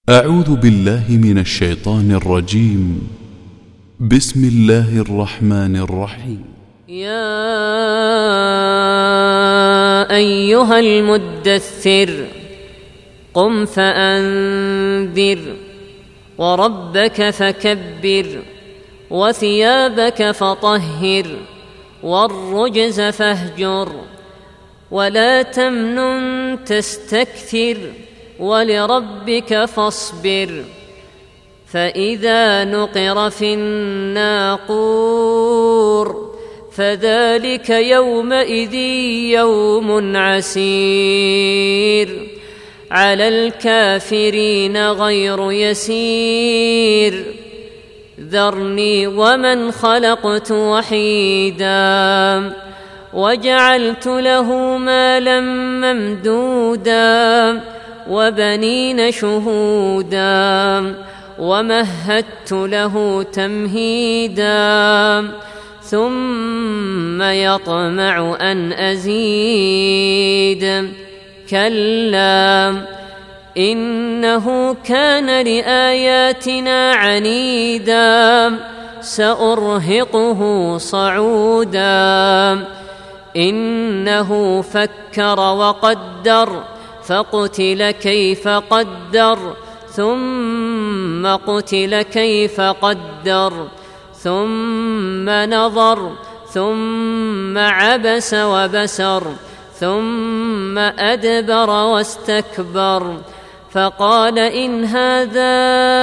أعوذ بالله من الشيطان الرجيم. بسم الله الرحمن الرحيم. يا أيها المدثر قم فأنذر وربك فكبر وثيابك فطهر والرجز فاهجر ولا تمنن تستكثر ولربك فاصبر فإذا نقر في الناقور فذلك يومئذ يوم عسير على الكافرين غير يسير ذرني ومن خلقت وحيدا وجعلت له مالا ممدودا وبنين شهودا ومهدت له تمهيدا ثم يطمع أن أزيد كلا إنه كان لآياتنا عنيدا سأرهقه صعودا إنه فكر وقدر فقتل كيف قدر ثم قتل كيف قدر ثم نظر ثم عبس وبسر ثم أدبر واستكبر فقال إن هذا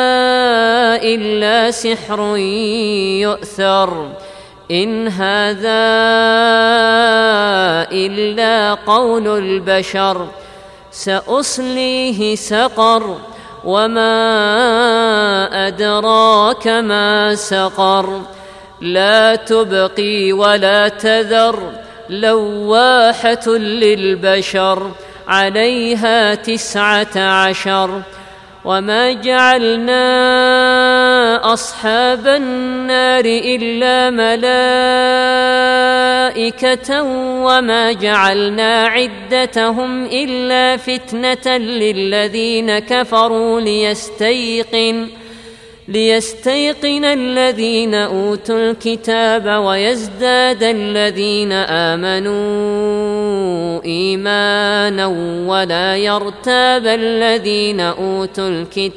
إلا سحر يؤثر إن هذا إلا قول البشر سأصليه سقر وما أدراك ما سقر لا تبقي ولا تذر لواحة للبشر عليها 19 وما جعلنا أصحاب النار إلا ملائكة وما جعلنا عدتهم إلا فتنة للذين كفروا ليستيقن الذين أوتوا الكتاب ويزداد الذين آمنوا إيمانا ولا يرتاب الذين أوتوا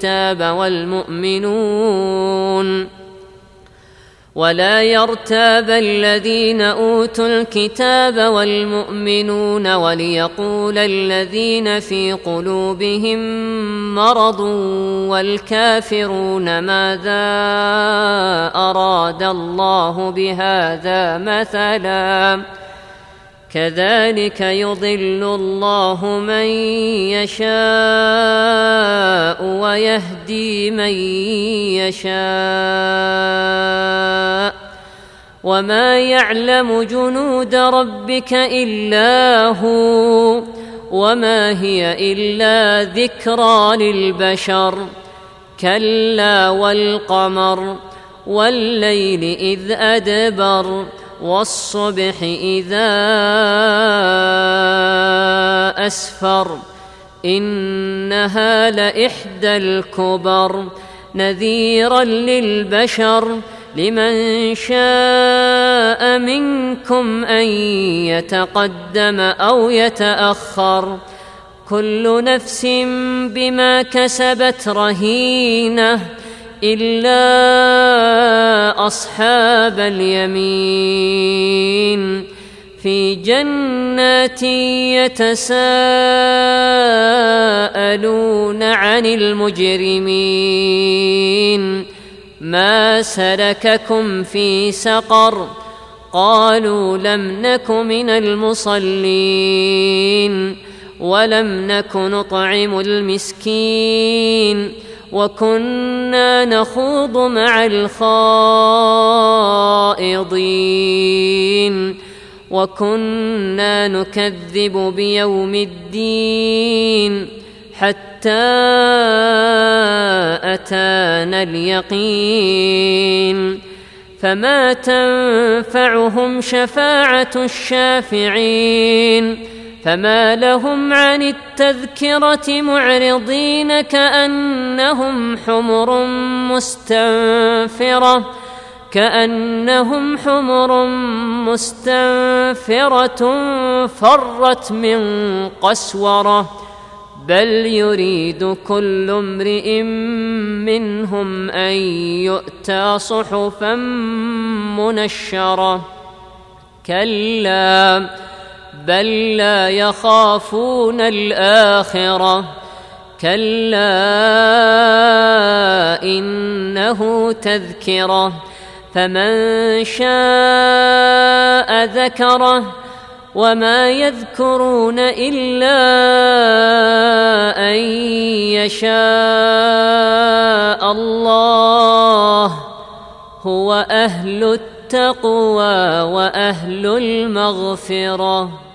الكتاب والمؤمنون وليقول الذين في قلوبهم مرض والكافرون ماذا أراد الله بهذا مثلا كذلك يضل الله من يشاء ويهدي من يشاء وما يعلم جنود ربك إلا هو وما هي إلا ذكرى للبشر كلا والقمر والليل إذ أدبر والصبح إذا أسفر إنها لإحدى الكبر نذيرا للبشر لمن شاء منكم أن يتقدم أو يتأخر كل نفس بما كسبت رهينة إلا أصحاب اليمين في جنات يتساءلون عن المجرمين ما سلككم في سقر قالوا لم نك من المصلين ولم نك نطعم المسكين وكنا نخوض مع الخائضين وكنا نكذب بيوم الدين حتى أتانا اليقين فما تنفعهم شفاعة الشافعين فما لهم عن التذكرة معرضين كأنهم حمر مستنفرة فرت من قسورة بل يريد كل امرئ منهم أن يؤتى صحفا منشرة كلا بل لا يخافون الآخرة كلا إنه تذكرة فمن شاء ذكره وما يذكرون إلا أن يشاء الله هو أهل التقوى وأهل المغفرة.